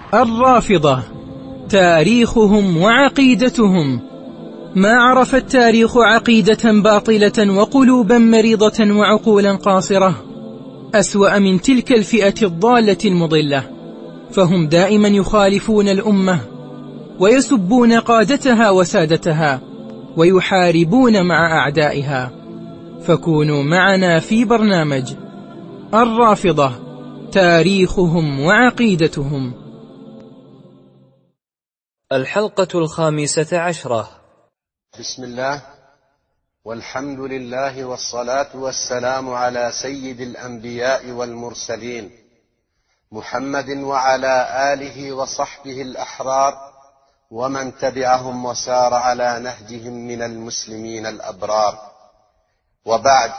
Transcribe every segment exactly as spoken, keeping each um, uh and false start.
الرافضة تاريخهم وعقيدتهم. ما عرف التاريخ عقيدة باطلة وقلوبا مريضة وعقولا قاصرة أسوأ من تلك الفئة الضالة المضلة، فهم دائما يخالفون الأمة ويسبون قادتها وسادتها ويحاربون مع أعدائها. فكونوا معنا في برنامج الرافضة تاريخهم وعقيدتهم. الحلقة الخامسة عشرة. بسم الله والحمد لله والصلاة والسلام على سيد الأنبياء والمرسلين محمد وعلى آله وصحبه الأحرار ومن تبعهم وسار على نهجهم من المسلمين الأبرار. وبعد،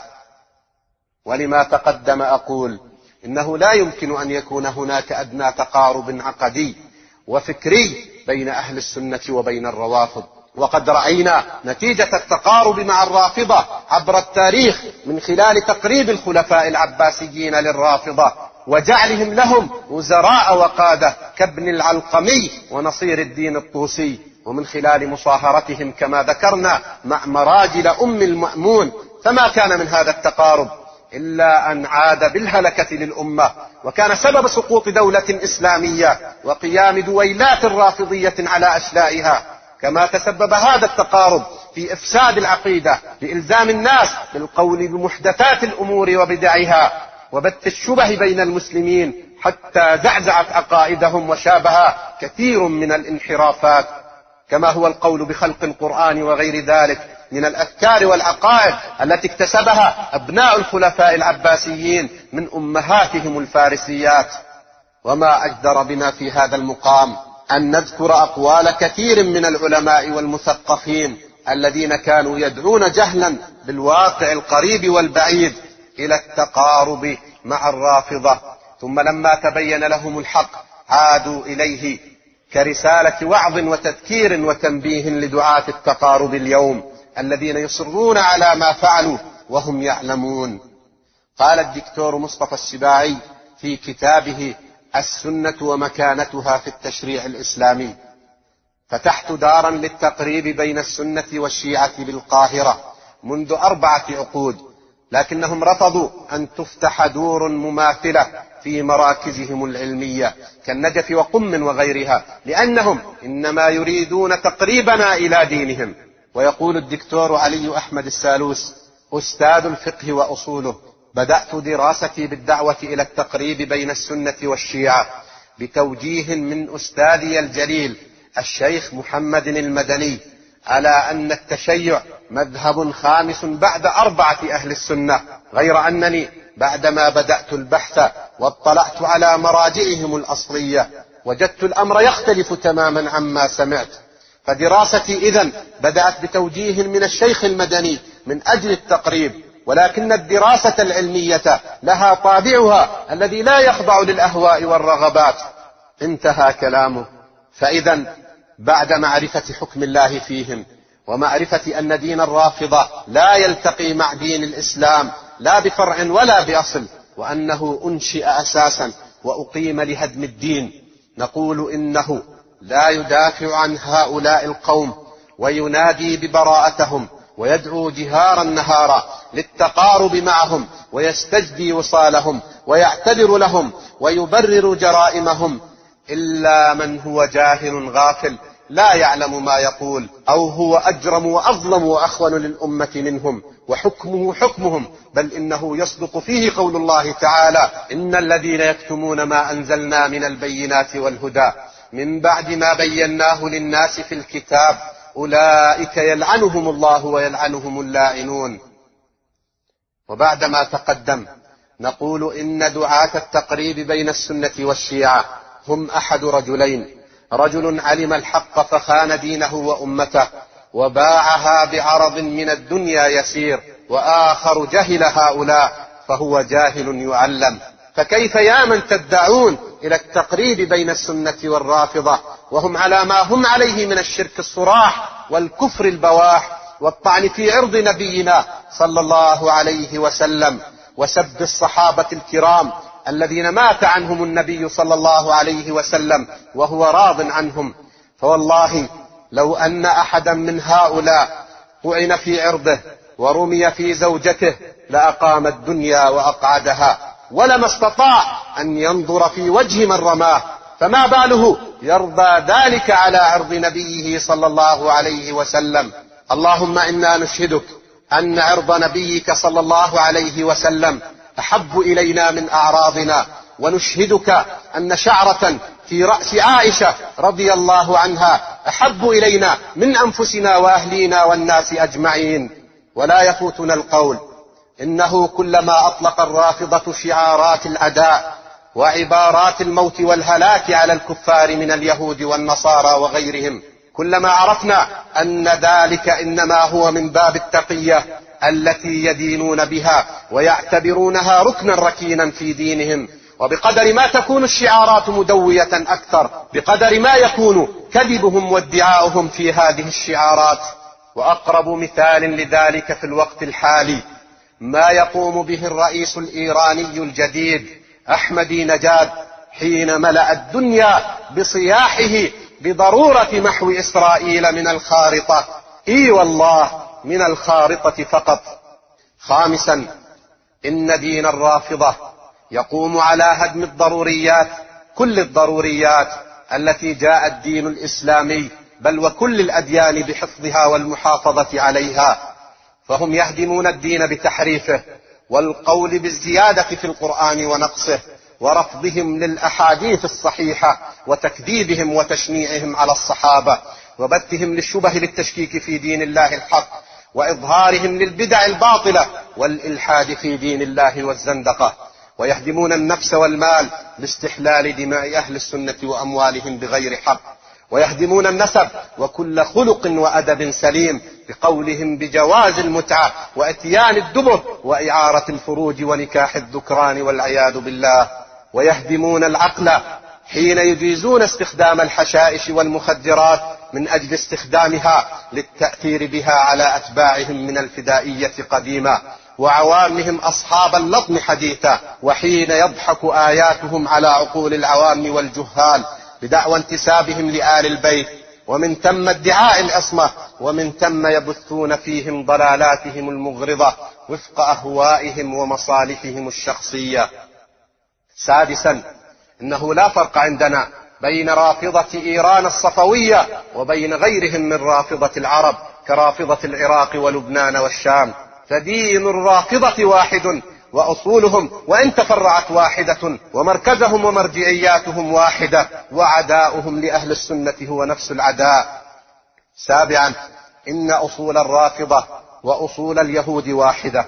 ولما تقدم أقول إنه لا يمكن أن يكون هناك أدنى تقارب عقدي وفكري بين أهل السنة وبين الروافض، وقد رأينا نتيجة التقارب مع الرافضة عبر التاريخ من خلال تقريب الخلفاء العباسيين للرافضة وجعلهم لهم وزراء وقادة كابن العلقمي ونصير الدين الطوسي، ومن خلال مصاهرتهم كما ذكرنا مع مراجل أم المأمون. فما كان من هذا التقارب إلا أن عاد بالهلكة للأمة، وكان سبب سقوط دولة إسلامية وقيام دويلات رافضية على أشلائها. كما تسبب هذا التقارب في إفساد العقيدة بإلزام الناس بالقول بمحدثات الأمور وبدعها وبث الشبه بين المسلمين حتى زعزعت عقائدهم وشابها كثير من الانحرافات، كما هو القول بخلق القرآن وغير ذلك من الأفكار والعقائد التي اكتسبها أبناء الخلفاء العباسيين من أمهاتهم الفارسيات. وما أجدر بنا في هذا المقام أن نذكر أقوال كثير من العلماء والمثقفين الذين كانوا يدعون جهلا بالواقع القريب والبعيد إلى التقارب مع الرافضة، ثم لما تبين لهم الحق عادوا إليه كرسالة وعظ وتذكير وتنبيه لدعاة التقارب اليوم الذين يصرون على ما فعلوا وهم يعلمون. قال الدكتور مصطفى السباعي في كتابه السنة ومكانتها في التشريع الإسلامي: فتحت دارا للتقريب بين السنة والشيعة بالقاهرة منذ أربعة عقود، لكنهم رفضوا أن تفتح دور مماثلة في مراكزهم العلمية كالنجف وقم وغيرها، لأنهم إنما يريدون تقريبنا إلى دينهم. ويقول الدكتور علي أحمد السالوس أستاذ الفقه وأصوله: بدأت دراستي بالدعوة إلى التقريب بين السنة والشيعة بتوجيه من أستاذي الجليل الشيخ محمد المدني على أن التشيع مذهب خامس بعد أربعة أهل السنة، غير أنني بعدما بدأت البحث واطلعت على مراجعهم الأصلية وجدت الأمر يختلف تماما عما سمعت. فدراستي إذن بدأت بتوجيه من الشيخ المدني من أجل التقريب، ولكن الدراسة العلمية لها طابعها الذي لا يخضع للأهواء والرغبات. انتهى كلامه. فإذن بعد معرفة حكم الله فيهم ومعرفة أن دين الرافضة لا يلتقي مع دين الإسلام لا بفرع ولا بأصل، وأنه أنشئ أساسا وأقيم لهدم الدين، نقول إنه لا يدافع عن هؤلاء القوم وينادي ببراءتهم ويدعو جهارا نهارا للتقارب معهم ويستجدي وصالهم ويعتذر لهم ويبرر جرائمهم إلا من هو جاهل غافل لا يعلم ما يقول، أو هو أجرم وأظلم وأخون للأمة منهم، وحكمه حكمهم، بل إنه يصدق فيه قول الله تعالى: إن الذين يكتمون ما أنزلنا من البينات والهدى من بعد ما بيناه للناس في الكتاب أولئك يلعنهم الله ويلعنهم اللاعنون. وبعدما تقدم نقول إن دعاة التقريب بين السنة والشيعة هم أحد رجلين: رجل علم الحق فخان دينه وأمته وباعها بعرض من الدنيا يسير، وآخر جهل هؤلاء فهو جاهل يعلم. فكيف يا من تدعون إلى التقريب بين السنة والرافضة وهم على ما هم عليه من الشرك الصراح والكفر البواح والطعن في عرض نبينا صلى الله عليه وسلم وسب الصحابة الكرام الذين مات عنهم النبي صلى الله عليه وسلم وهو راض عنهم. فوالله لو أن أحدا من هؤلاء طعن في عرضه ورمي في زوجته لأقام الدنيا وأقعدها، ولما استطاع أن ينظر في وجه من رماه، فما باله يرضى ذلك على عرض نبيه صلى الله عليه وسلم. اللهم إنا نشهدك أن عرض نبيك صلى الله عليه وسلم أحب إلينا من أعراضنا، ونشهدك أن شعرة في رأس عائشة رضي الله عنها أحب إلينا من أنفسنا وأهلينا والناس أجمعين. ولا يفوتنا القول إنه كلما أطلق الرافضة شعارات العداء وعبارات الموت والهلاك على الكفار من اليهود والنصارى وغيرهم، كلما عرفنا أن ذلك إنما هو من باب التقية التي يدينون بها ويعتبرونها ركنا ركينا في دينهم. وبقدر ما تكون الشعارات مدوية أكثر، بقدر ما يكون كذبهم وادعاؤهم في هذه الشعارات. وأقرب مثال لذلك في الوقت الحالي ما يقوم به الرئيس الإيراني الجديد أحمدي نجاد حين ملأ الدنيا بصياحه بضرورة محو إسرائيل من الخارطة. إي والله من الخارطة فقط. خامسا، إن دين الرافضة يقوم على هدم الضروريات، كل الضروريات التي جاء الدين الإسلامي بل وكل الأديان بحفظها والمحافظة عليها، فهم يهدمون الدين بتحريفه والقول بالزيادة في القرآن ونقصه ورفضهم للأحاديث الصحيحة وتكذيبهم وتشنيعهم على الصحابة وبثهم للشبه للتشكيك في دين الله الحق وإظهارهم للبدع الباطلة والإلحاد في دين الله والزندقة. ويهدمون النفس والمال باستحلال دماء أهل السنة وأموالهم بغير حق. ويهدمون النسب وكل خلق وأدب سليم بقولهم بجواز المتعة وإتيان الدبر وإعارة الفروج ونكاح الذكران والعياذ بالله. ويهدمون العقل حين يجيزون استخدام الحشائش والمخدرات من أجل استخدامها للتأثير بها على أتباعهم من الفدائية قديما وعوامهم أصحاب اللطم حديثا، وحين يضحك آياتهم على عقول العوام والجهال بدعوى انتسابهم لآل البيت، ومن ثم ادعاء العصمة، ومن ثم يبثون فيهم ضلالاتهم المغرضة وفق أهوائهم ومصالحهم الشخصية. سادسا، إنه لا فرق عندنا بين رافضة إيران الصفوية وبين غيرهم من رافضة العرب كرافضة العراق ولبنان والشام، فدين الرافضة واحد وأصولهم وإن تفرعت واحدة ومركزهم ومرجعياتهم واحدة وعداؤهم لأهل السنة هو نفس العداء. سابعا، إن أصول الرافضة وأصول اليهود واحدة،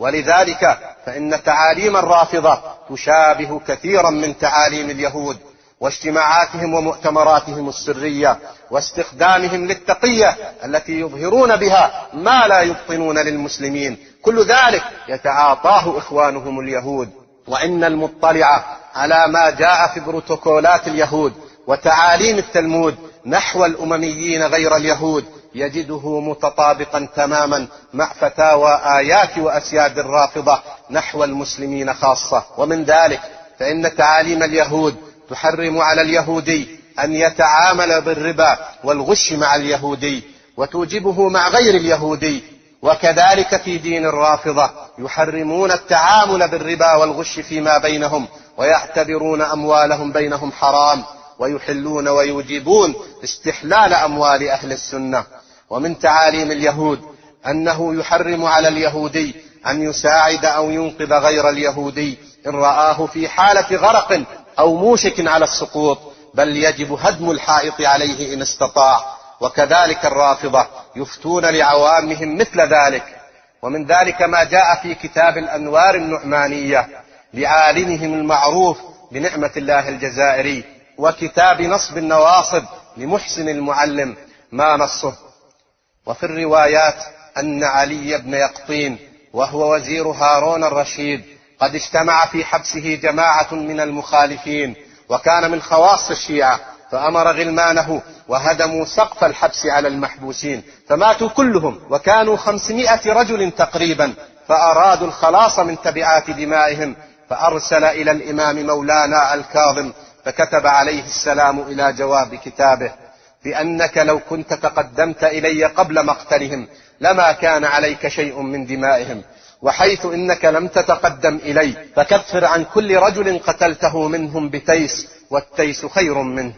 ولذلك فإن تعاليم الرافضة تشابه كثيرا من تعاليم اليهود واجتماعاتهم ومؤتمراتهم السرية واستخدامهم للتقية التي يظهرون بها ما لا يبطنون للمسلمين، كل ذلك يتعاطاه إخوانهم اليهود. وإن المطلع على ما جاء في بروتوكولات اليهود وتعاليم التلمود نحو الأمميين غير اليهود يجده متطابقا تماما مع فتاوى آيات وأسياد الرافضة نحو المسلمين خاصة. ومن ذلك فإن تعاليم اليهود تحرم على اليهودي أن يتعامل بالربا والغش مع اليهودي وتوجبه مع غير اليهودي. وكذلك في دين الرافضة يحرمون التعامل بالربا والغش فيما بينهم ويعتبرون أموالهم بينهم حرام، ويحلون ويوجبون استحلال أموال أهل السنة. ومن تعاليم اليهود أنه يحرم على اليهودي أن يساعد أو ينقذ غير اليهودي إن رآه في حالة غرق أو موشك على السقوط، بل يجب هدم الحائط عليه إن استطاع. وكذلك الرافضة يفتون لعوامهم مثل ذلك. ومن ذلك ما جاء في كتاب الأنوار النعمانية لعالمهم المعروف بنعمة الله الجزائري، وكتاب نصب النواصب لمحسن المعلم ما نصه. وفي الروايات أن علي بن يقطين وهو وزير هارون الرشيد قد اجتمع في حبسه جماعة من المخالفين وكان من خواص الشيعة، فأمر غلمانه وهدموا سقف الحبس على المحبوسين فماتوا كلهم، وكانوا خمسمائة رجل تقريبا، فأرادوا الخلاص من تبعات دمائهم فأرسل إلى الإمام مولانا الكاظم فكتب عليه السلام إلى جواب كتابه بأنك لو كنت تقدمت إلي قبل مقتلهم لما كان عليك شيء من دمائهم، وحيث إنك لم تتقدم إلي فكفر عن كل رجل قتلته منهم بتيس، والتيس خير منه.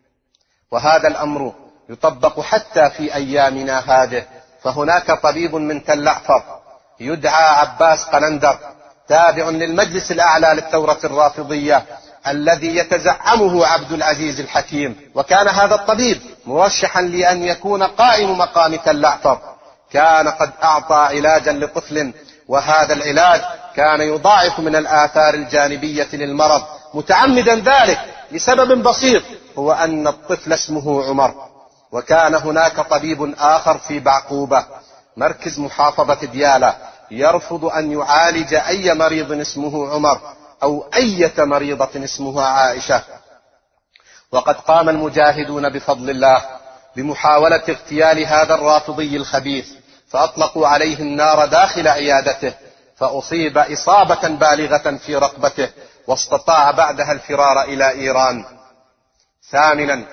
وهذا الأمر يطبق حتى في أيامنا هذه، فهناك طبيب من تل أعفر يدعى عباس قلندر تابع للمجلس الأعلى للثورة الرافضية الذي يتزعمه عبد العزيز الحكيم، وكان هذا الطبيب مرشحا لأن يكون قائم مقام تل أعفر. كان قد أعطى علاجا لطفل، وهذا العلاج كان يضاعف من الآثار الجانبية للمرض، متعمدا ذلك لسبب بسيط، هو أن الطفل اسمه عمر. وكان هناك طبيب آخر في بعقوبة مركز محافظة ديالى يرفض أن يعالج أي مريض اسمه عمر أو أي مريضة اسمها عائشة. وقد قام المجاهدون بفضل الله بمحاولة اغتيال هذا الرافضي الخبيث، فأطلقوا عليه النار داخل عيادته، فأصيب إصابة بالغة في رقبته، واستطاع بعدها الفرار إلى إيران. ثامنا،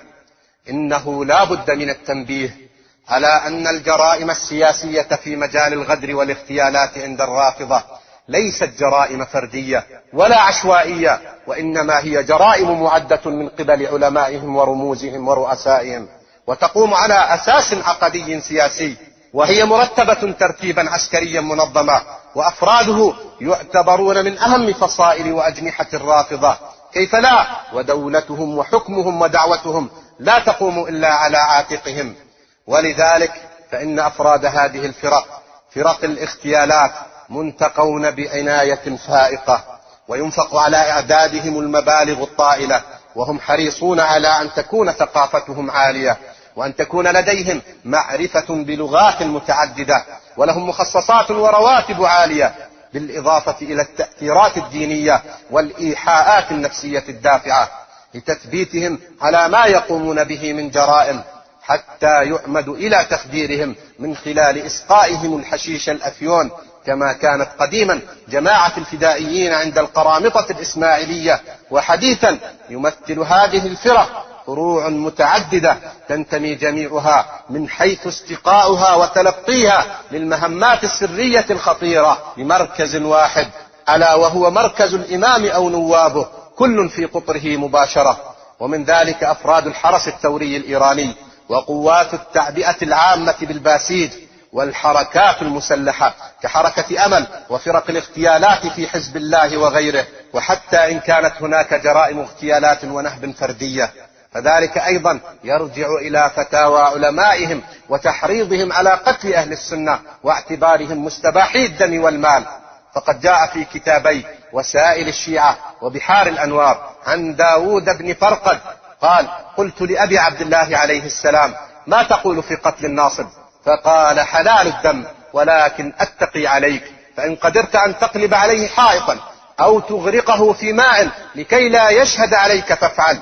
إنه لا بد من التنبيه على أن الجرائم السياسية في مجال الغدر والاغتيالات عند الرافضة ليست جرائم فردية ولا عشوائية، وإنما هي جرائم معدة من قبل علمائهم ورموزهم ورؤسائهم، وتقوم على أساس عقدي سياسي، وهي مرتبة ترتيبا عسكريا منظما، وأفراده يعتبرون من أهم فصائل وأجنحة الرافضة. كيف لا؟ ودولتهم وحكمهم ودعوتهم لا تقوم إلا على عاتقهم. ولذلك فإن أفراد هذه الفرق، فرق الاغتيالات، منتقون بعناية فائقة، وينفق على إعدادهم المبالغ الطائلة، وهم حريصون على أن تكون ثقافتهم عالية، وأن تكون لديهم معرفة بلغات متعددة، ولهم مخصصات ورواتب عالية، بالإضافة إلى التأثيرات الدينية والإيحاءات النفسية الدافعة لتثبيتهم على ما يقومون به من جرائم، حتى يعمد إلى تخديرهم من خلال إسقائهم الحشيش الأفيون، كما كانت قديما جماعة الفدائيين عند القرامطة الإسماعيلية. وحديثا يمثل هذه الفرق فروع متعددة تنتمي جميعها من حيث استقاؤها وتلقيها للمهمات السرية الخطيرة لمركز واحد، ألا وهو مركز الإمام أو نوابه، كل في قطره مباشرة. ومن ذلك أفراد الحرس الثوري الإيراني، وقوات التعبئة العامة بالباسيج، والحركات المسلحة كحركة أمل، وفرق الاغتيالات في حزب الله وغيره. وحتى إن كانت هناك جرائم اغتيالات ونهب فردية، فذلك أيضا يرجع إلى فتاوى علمائهم وتحريضهم على قتل أهل السنة واعتبارهم مستباحي الدم والمال. فقد جاء في كتابي وسائل الشيعة وبحار الأنوار عن داود بن فرقد قال: قلت لأبي عبد الله عليه السلام: ما تقول في قتل الناصب؟ فقال: حلال الدم، ولكن أتقي عليك، فإن قدرت أن تقلب عليه حائطا أو تغرقه في ماء لكي لا يشهد عليك فافعل.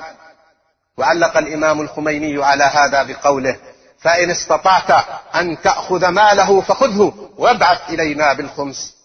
وعلق الإمام الخميني على هذا بقوله: فإن استطعت أن تأخذ ماله فخذه وابعث إلينا بالخمس.